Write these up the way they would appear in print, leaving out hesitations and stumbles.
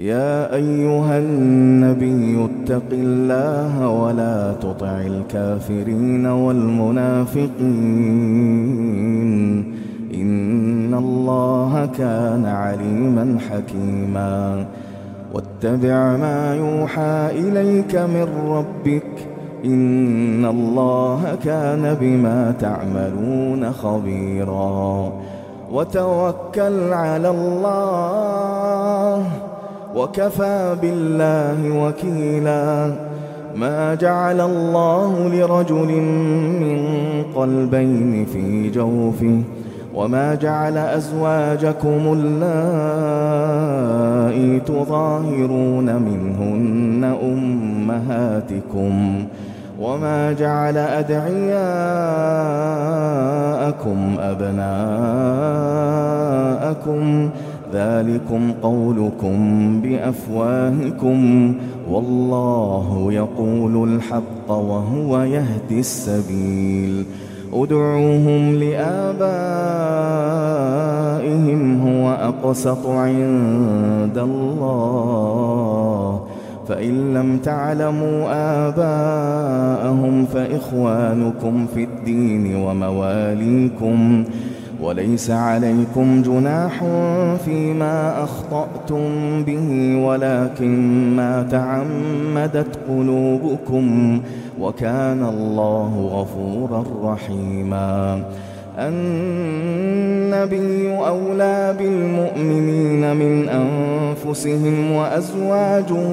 يا أيها النبي اتق الله ولا تطع الكافرين والمنافقين إن الله كان عليما حكيما واتبع ما يوحى إليك من ربك إن الله كان بما تعملون خبيرا وتوكل على الله وكفى بالله وكيلا ما جعل الله لرجل من قلبين في جوفه وما جعل أزواجكم اللائي تظاهرون منهن أمهاتكم وما جعل أدعياءكم أبناءكم ذلكم قولكم بأفواهكم والله يقول الحق وهو يهدي السبيل ادعوهم لآبائهم هو أقسط عند الله فإن لم تعلموا آباءهم فإخوانكم في الدين ومواليكم وليس عليكم جناح فيما أخطأتم به ولكن ما تعمدت قلوبكم وكان الله غفورا رحيما النبي أولى بالمؤمنين من أنفسهم وأزواجه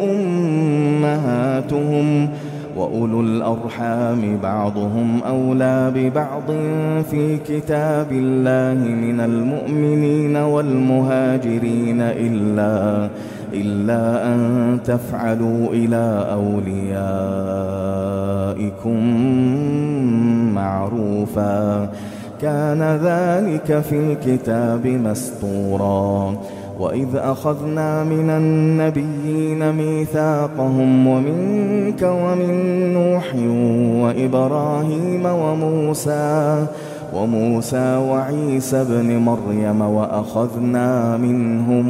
أمهاتهم وأولو الأرحام بعضهم أولى ببعض في كتاب الله من المؤمنين والمهاجرين إلا أن تفعلوا إلى أوليائكم معروفا كان ذلك في الكتاب مسطورا وإذ أخذنا من النبيين ميثاقهم ومنك ومن نوح وإبراهيم وموسى وعيسى ابن مريم وأخذنا منهم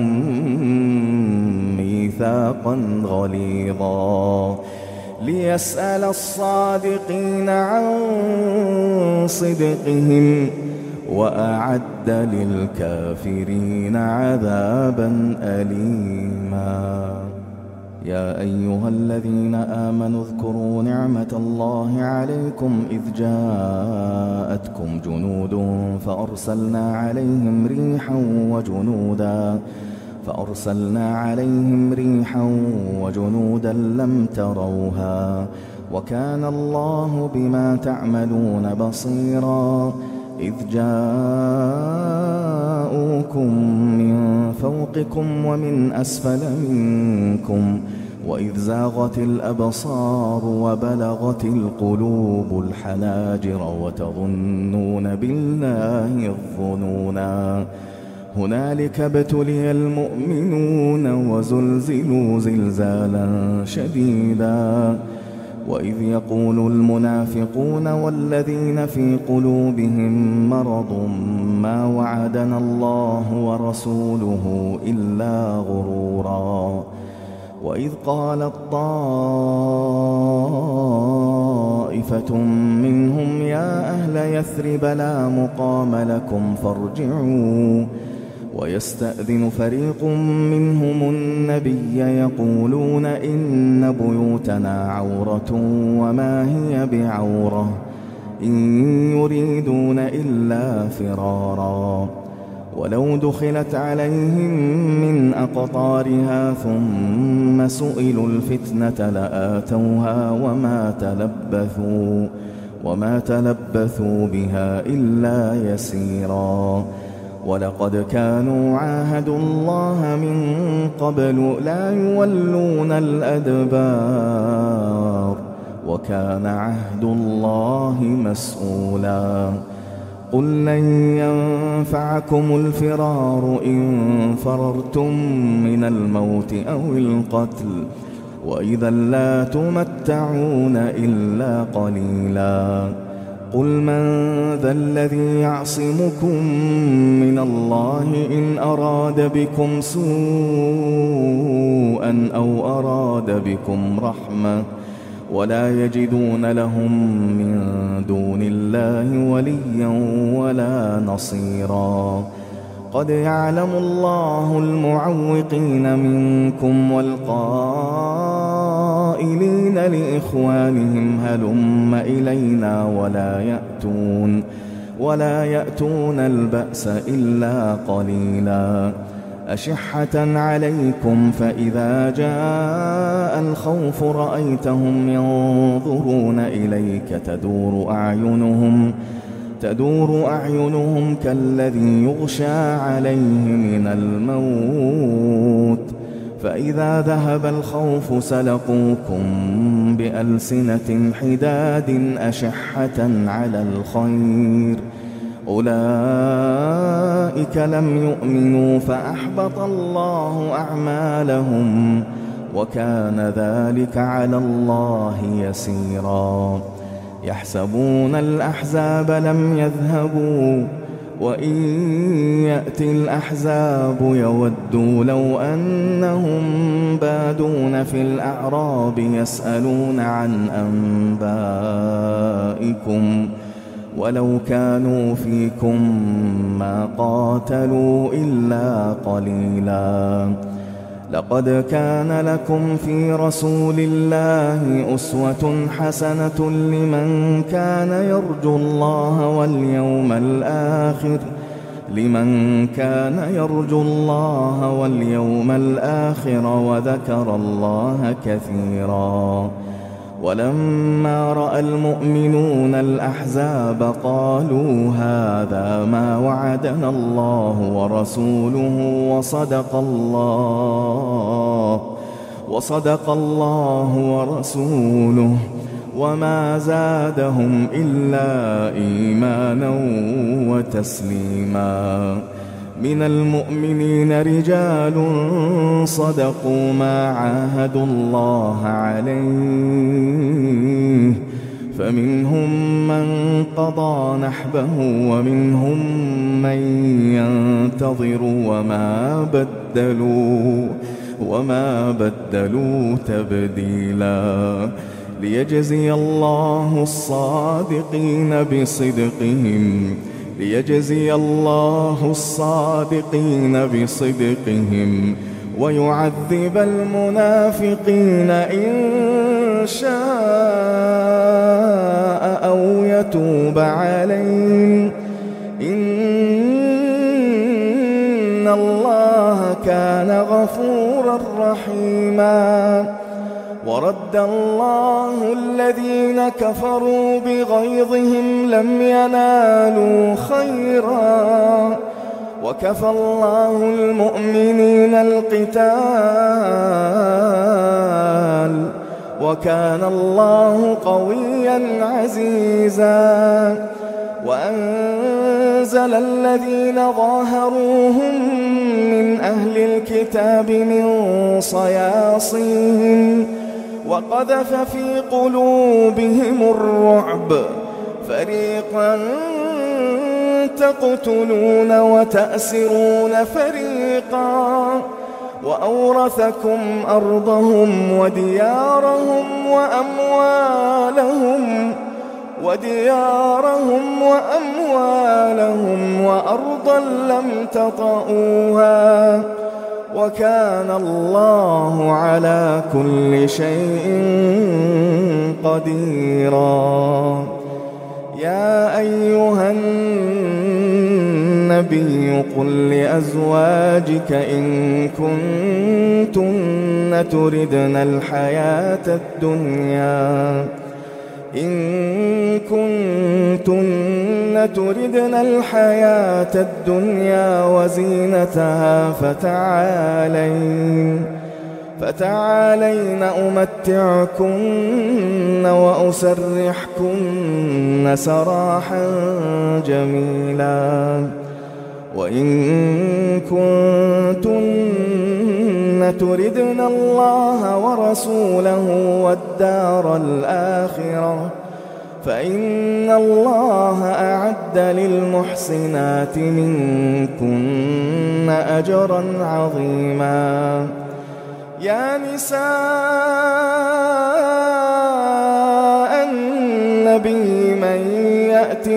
ميثاقا غليظا ليسأل الصادقين عن صدقهم وأعد للكافرين عذابا أليما يا أيها الذين آمنوا اذكروا نعمة الله عليكم إذ جاءتكم جنود فأرسلنا عليهم ريحا وجنودا لم تروها وكان الله بما تعملون بصيرا إذ جاءوكم من فوقكم ومن أسفل منكم وإذ زاغت الأبصار وبلغت القلوب الحناجر وتظنون بالله الظنونا هنالك ابتلي المؤمنون وزلزلوا زلزالا شديدا وإذ يقول المنافقون والذين في قلوبهم مرض ما وعدنا الله ورسوله إلا غرورا وإذ قالت طائفة منهم يا أهل يثرب لا مقام لكم فارجعوا ويستأذن فريق منهم النبي يقولون إن بيوتنا عورة وما هي بعورة إن يريدون إلا فرارا ولو دخلت عليهم من أقطارها ثم سئلوا الفتنة لآتوها وما تلبثوا بها إلا يسيرا ولقد كانوا عاهدوا الله من قبل لا يولون الأدبار وكان عهد الله مسؤولا قل لن ينفعكم الفرار إن فررتم من الموت أو القتل وإذا لا تمتعون إلا قليلا قل من ذا الذي يعصمكم من الله إن أراد بكم سوءا سوءا أو أراد بكم رحمة ولا يجدون لهم من دون الله وليا ولا نصيرا. قد يعلم الله المعوقين منكم والقائلين لإخوانهم هلم إلينا ولا يأتون البأس إلا قليلا. أشحة عليكم فإذا جاء الخوف رأيتهم ينظرون إليك تدور أعينهم كالذي يغشى عليه من الموت فإذا ذهب الخوف سلقوكم بألسنة حداد أشحة على الخير أولئك لم يؤمنوا فأحبط الله أعمالهم وكان ذلك على الله يسيرا. يحسبون الأحزاب لم يذهبوا وإن يأتي الأحزاب يودوا لو أنهم بادون في الأعراب يسألون عن أنبائكم ولو كانوا فيكم ما قاتلوا إلا قليلا. لقد كان لكم في رسول الله أسوة حسنة لمن كان يرجو الله واليوم الآخر وذكر الله كثيرا. ولما رأى المؤمنون الأحزاب قالوا هذا ما وعدنا الله ورسوله وصدق الله ورسوله وما زادهم إلا إيمانا وتسليما. من المؤمنين رجال صدقوا ما عاهدوا الله عليه فمنهم من قضى نحبه ومنهم من ينتظر وما بدلوا تبديلا. ليجزي الله الصادقين بصدقهم ويعذب المنافقين إن شاء أو يتوب عليهم إن الله كان غفورا رحيما. ورد الله الذين كفروا بغيظهم لم ينالوا خيرا وكفى الله المؤمنين القتال وكان الله قويا عزيزا. وأنزل الذين ظاهروهم من أهل الكتاب من صياصيهم وقذف في قلوبهم الرعب فريقا تقتلون وتأسرون فريقا وأورثكم أرضهم وديارهم وأموالهم وأرضا لم تطئوها وكان الله على كل شيء قديرا. يا أيها النبي قل لأزواجك إن كنتن تردن الحياة الدنيا وزينتها فتعالين أمتعكن وأسرحكن سراحا جميلا. وإن كنتن تردن الله ورسوله والدار الآخرة فإن الله أعد للمحسنات منكن أجرا عظيما. يا نساء النبي من يأت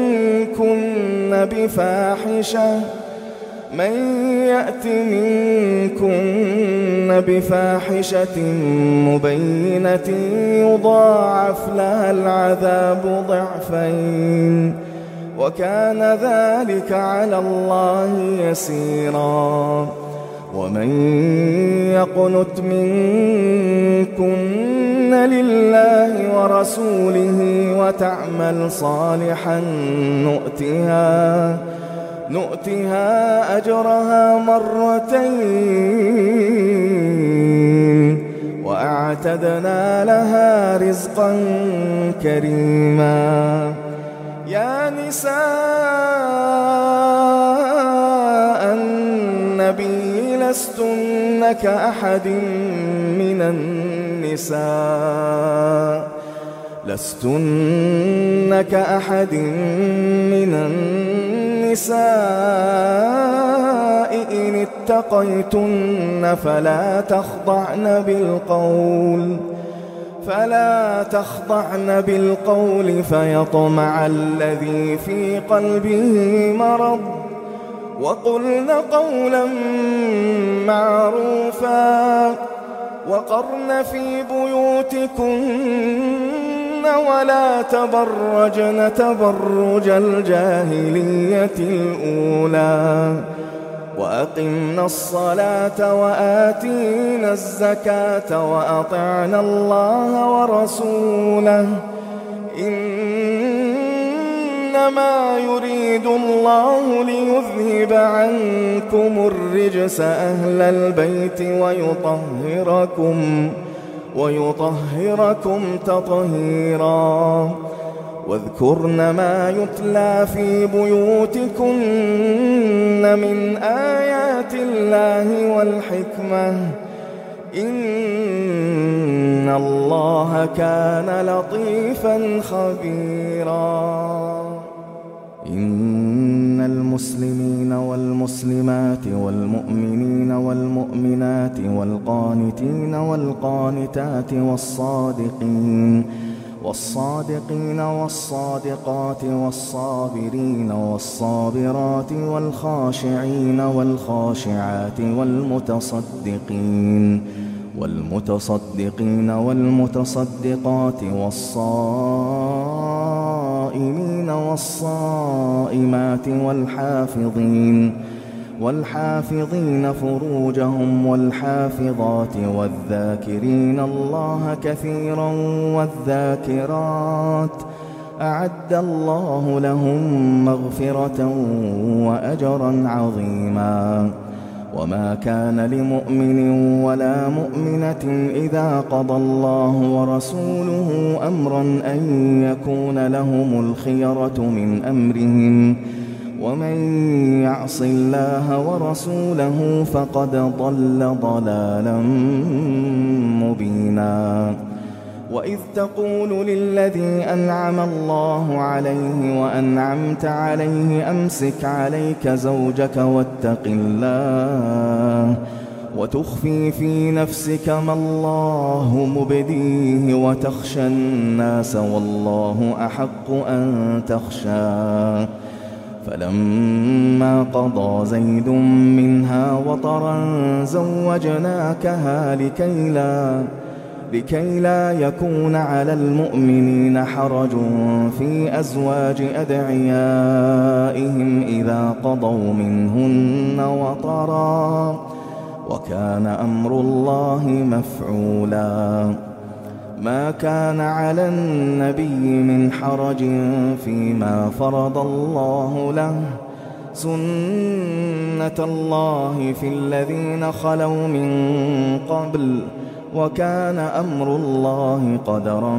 منكن بفاحشة مبينة يضاعف لها العذاب ضعفين وكان ذلك على الله يسيرا. ومن يقنت منكن لله ورسوله وتعمل صالحا نؤتها أجرها مرتين وأعتدنا لها رزقا كريما. يا نساء النبي لستن كأحد من النساء إن اتقيتن فلا تخضعن بالقول فيطمع الذي في قلبه مرض وقلن قولا معروفا وقرن في بيوتكن ولا تبرجن تبرج الجاهلية الأولى وأقمنا الصلاة وآتينا الزكاة وأطعنا الله ورسوله إنما يريد الله ليذهب عنكم الرجس أهل البيت ويطهركم تطهيرا. واذكرن ما يتلى في بيوتكن من آيات الله والحكمة إن الله كان لطيفا خبيرا. إن المسلمين والمسلمات والمؤمنين والمؤمنات والقانتين والقانتات والصادقين والصادقات والصابرين والصابرات والخاشعين والخاشعات والمتصدقين والمتصدقات والصائمين والصائمات والحافظين فروجهم والحافظات والذاكرين الله كثيرا والذاكرات أعد الله لهم مغفرة وأجرا عظيما. وما كان لمؤمن ولا مؤمنة إذا قضى الله ورسوله أمرا أن يكون لهم الخيرة من أمرهم ومن يعص الله ورسوله فقد ضل ضلالا مبينا. وإذ تقول للذي أنعم الله عليه وأنعمت عليه أمسك عليك زوجك واتق الله وتخفي في نفسك ما الله مبديه وتخشى الناس والله أحق أن تخشاه. فلما قضى زيد منها وطرا زوجناكها لكي لا يكون على المؤمنين حرج في أزواج أدعيائهم إذا قضوا منهن وطرا وكان أمر الله مفعولا. ما كان على النبي من حرج فيما فرض الله له سنة الله في الذين خلوا من قبل وكان أمر الله قدرا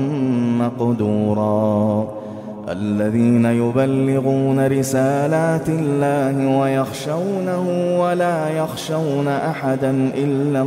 مقدورا. الذين يبلغون رسالات الله ويخشونه ولا يخشون أحدا إلا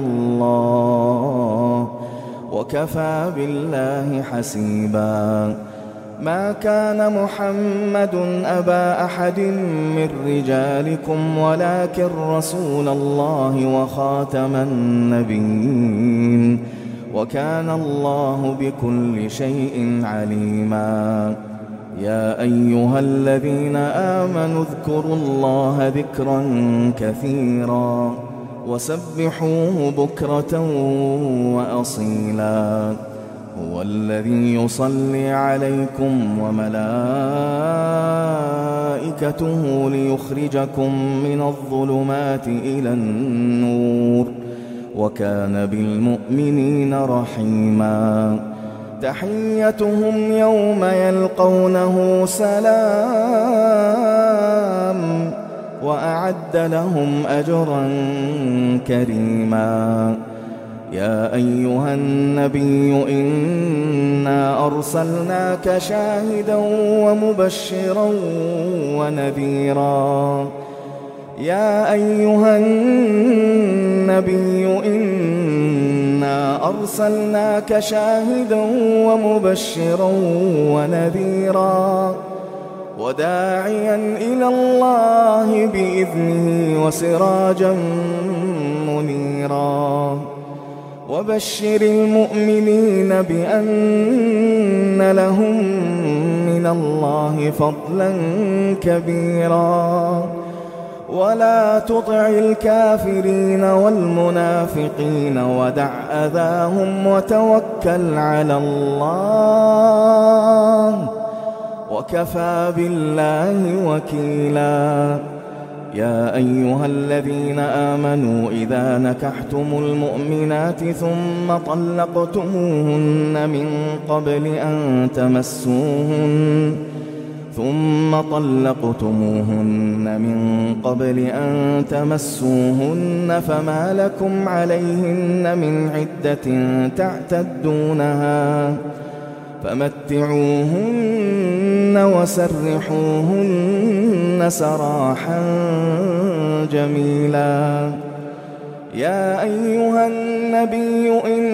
الله وكفى بالله حسيبا. ما كان محمد أبا أحد من رجالكم ولكن رسول الله وخاتم النبيين وكان الله بكل شيء عليما. يا أيها الذين آمنوا اذكروا الله ذكرا كثيرا وسبحوه بكرة وأصيلا. هو الذي يصلي عليكم وملائكته ليخرجكم من الظلمات إلى النور وكان بالمؤمنين رحيما. تحيتهم يوم يلقونه سلام وأعد لهم أجرا كريما. يا أيها النبي إنا أرسلناك شاهدا ومبشرا ونذيرا. يا أيها النبي إنا أرسلناك شاهدا ومبشرا ونذيرا وداعيا إلى الله بإذنه وسراجا منيرا. وبشر المؤمنين بأن لهم من الله فضلا كبيرا. ولا تطع الكافرين والمنافقين ودع أذاهم وتوكل على الله وكفى بالله وكيلا. يا أيها الذين آمنوا إذا نكحتم المؤمنات ثم طلقتموهن من قبل أن تمسوهن فما لكم عليهن من عدة تعتدونها فمتعوهن وسرحوهن سراحا جميلا. يا أيها النبي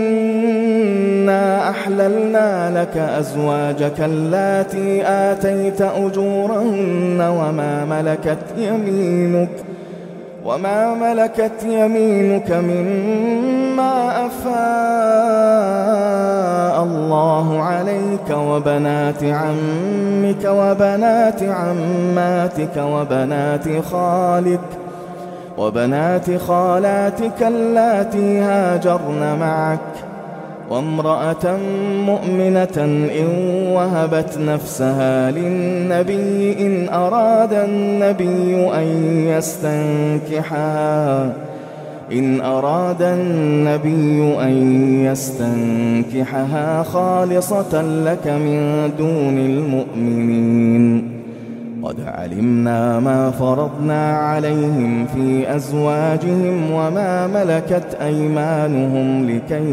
إنا أحللنا لك أزواجك اللاتي آتيت أجورهن وما ملكت يمينك مما أفاء الله عليك وبنات عمك وبنات عماتك وبنات خالاتك اللاتي هاجرن معك وامرأة مؤمنة إن وهبت نفسها للنبي إن أراد النبي أن يستنكحها خالصة لك من دون المؤمنين. قد علمنا ما فرضنا عليهم في أزواجهم وما ملكت أيمانهم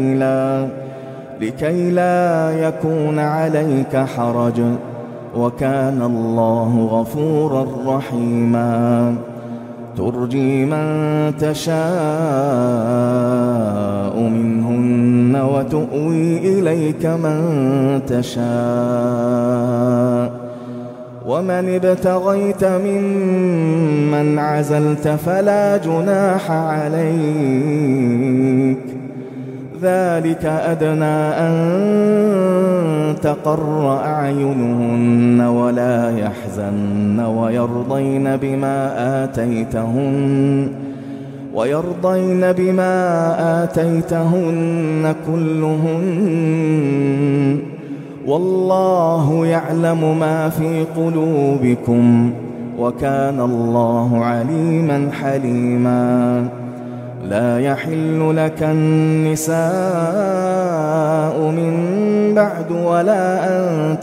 لكي لا يكون عليك حرج وكان الله غفورا رحيما. ترجي من تشاء منهن وتؤوي إليك من تشاء ومن ابتغيت ممن عزلت فلا جناح عليك. ذلك أدنى أن تقر أعينهن ولا يحزن ويرضين بما آتيتهن كلهن والله يعلم ما في قلوبكم وكان الله عليما حليما. لا يحل لك النساء من بعد ولا أن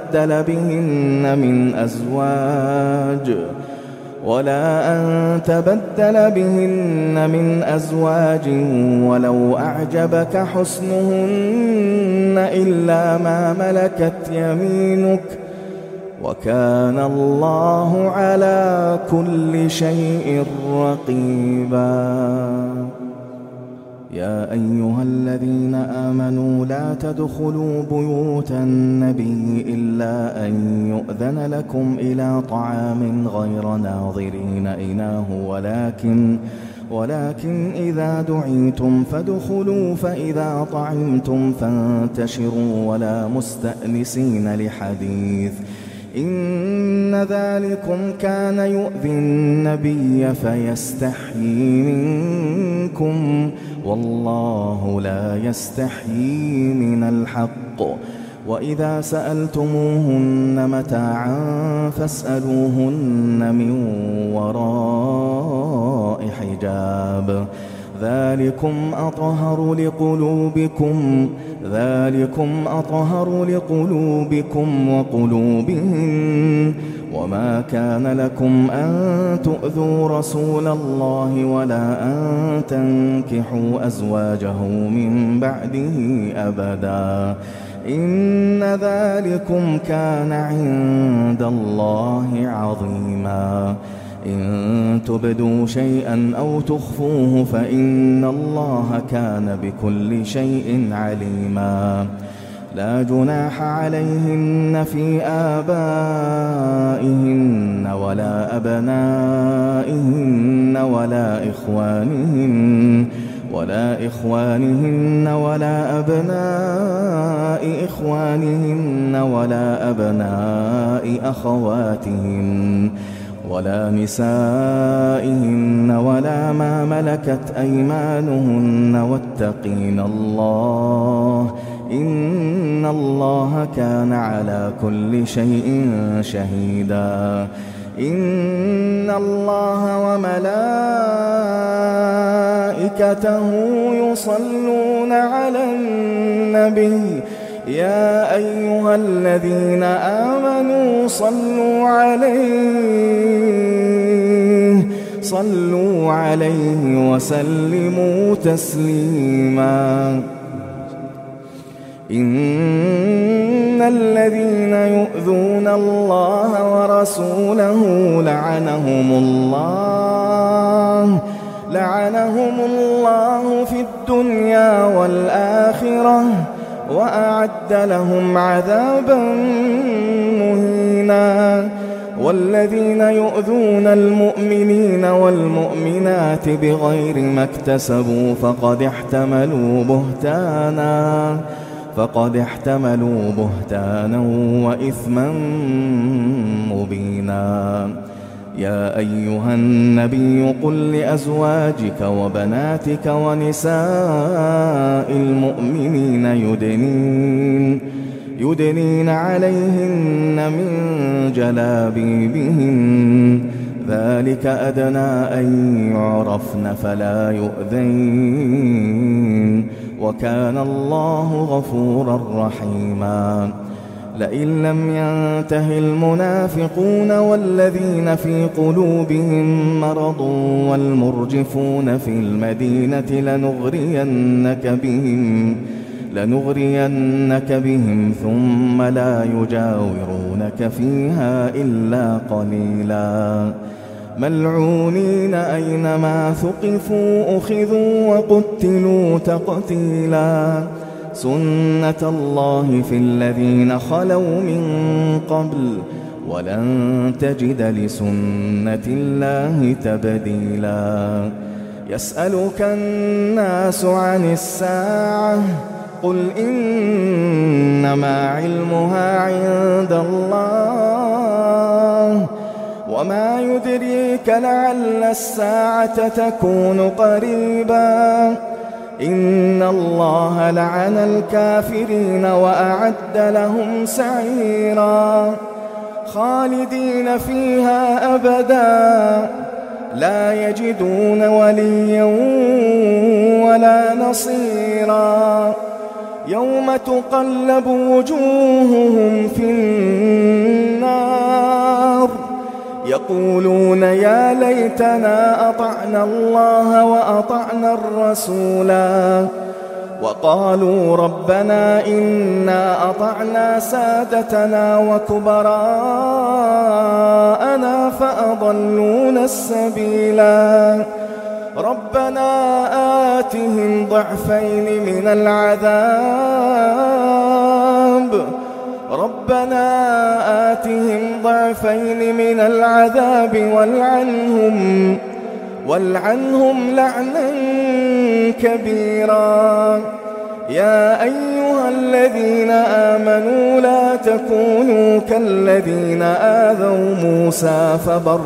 تبدل بهن من أزواج ولو أعجبك حسنهن إلا ما ملكت يمينك وكان الله على كل شيء رقيبا. يا أيها الذين آمنوا لا تدخلوا بيوت النبي إلا أن يؤذن لكم إلى طعام غير ناظرين إناه ولكن إذا دعيتم فادخلوا فإذا طعمتم فانتشروا ولا مستأنسين لحديث إن ذلكم كان يؤذي النبي فيستحيي منكم والله لا يستحيي من الحق وإذا سألتموهن متاعا فاسألوهن من وراء حجاب ذلكم أطهر لقلوبكم وقلوبهن وما كان لكم أن تؤذوا رسول الله ولا أن تنكحوا أزواجه من بعده أبدا إن ذلكم كان عند الله عظيما إن تبدوا شيئا أو تخفوه فإن الله كان بكل شيء عليما لا جناح عليهن في آبائهن ولا أبنائهن ولا إخوانهن ولا أبناء إخوانهن ولا أبناء أخواتهن ولا نسائهن ولا ما ملكت أيمانهن واتقين الله إن الله كان على كل شيء شهيدا إن الله وملائكته يصلون على النبي يا أيها الذين آمنوا صلوا عليه وسلموا تسليما إن الذين يؤذون الله ورسوله لعنهم الله في الدنيا والآخرة وأعد لهم عذابا مهينا والذين يؤذون المؤمنين والمؤمنات بغير ما اكتسبوا فقد احتملوا بهتانا وإثما مبينا يا أيها النبي قل لأزواجك وبناتك ونساء المؤمنين يدنين عليهن من جلابيبهن ذلك أدنى أن يعرفن فلا يؤذين وكان الله غفورا رحيما لئن لم ينته المنافقون والذين في قلوبهم مرض والمرجفون في المدينة لنغرينك بهم ثم لا يجاورونك فيها إلا قليلا ملعونين أينما ثقفوا أخذوا وقتلوا تقتيلا سنة الله في الذين خلوا من قبل ولن تجد لسنة الله تبديلا يسألك الناس عن الساعة قل إنما علمها عند الله وما يدريك لعل الساعة تكون قريبا إن الله لعن الكافرين وأعد لهم سعيرا خالدين فيها أبدا لا يجدون وليا ولا نصيرا يوم تقلب وجوههم في النار يقولون يا ليتنا أطعنا الله وأطعنا الرسولا وقالوا ربنا إنا أطعنا سادتنا وكبراءنا فأضلونا السبيلا ربنا آتهم ضعفين من العذاب والعنهم لعنا كبيرا. يا أيها الذين آمنوا لا تكونوا كالذين آذوا موسى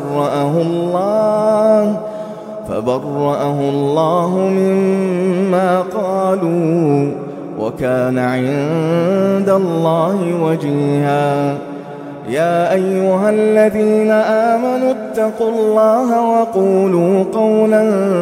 فبرأه الله مما قالوا وكان عند الله وجيها. يا أيها الذين آمنوا اتقوا الله وقولوا قولا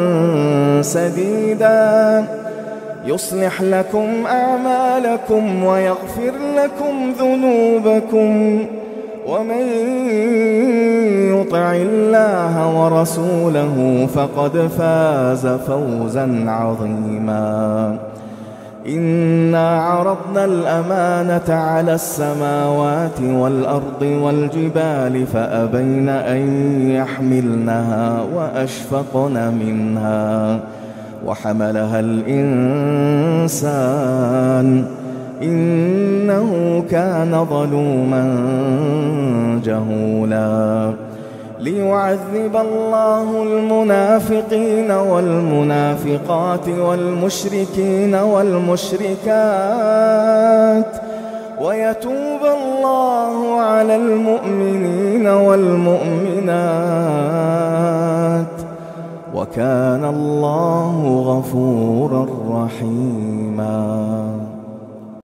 سديدا يصلح لكم أعمالكم ويغفر لكم ذنوبكم، ومن يطع الله ورسوله فقد فاز فوزا عظيما. إنا عرضنا الأمانة على السماوات والأرض والجبال فأبين أن يحملنها وأشفقن منها وحملها الإنسان إنه كان ظلوما جهولا. ليعذب الله المنافقين والمنافقات والمشركين والمشركات ويتوب الله على المؤمنين والمؤمنات وكان الله غفورا رحيما.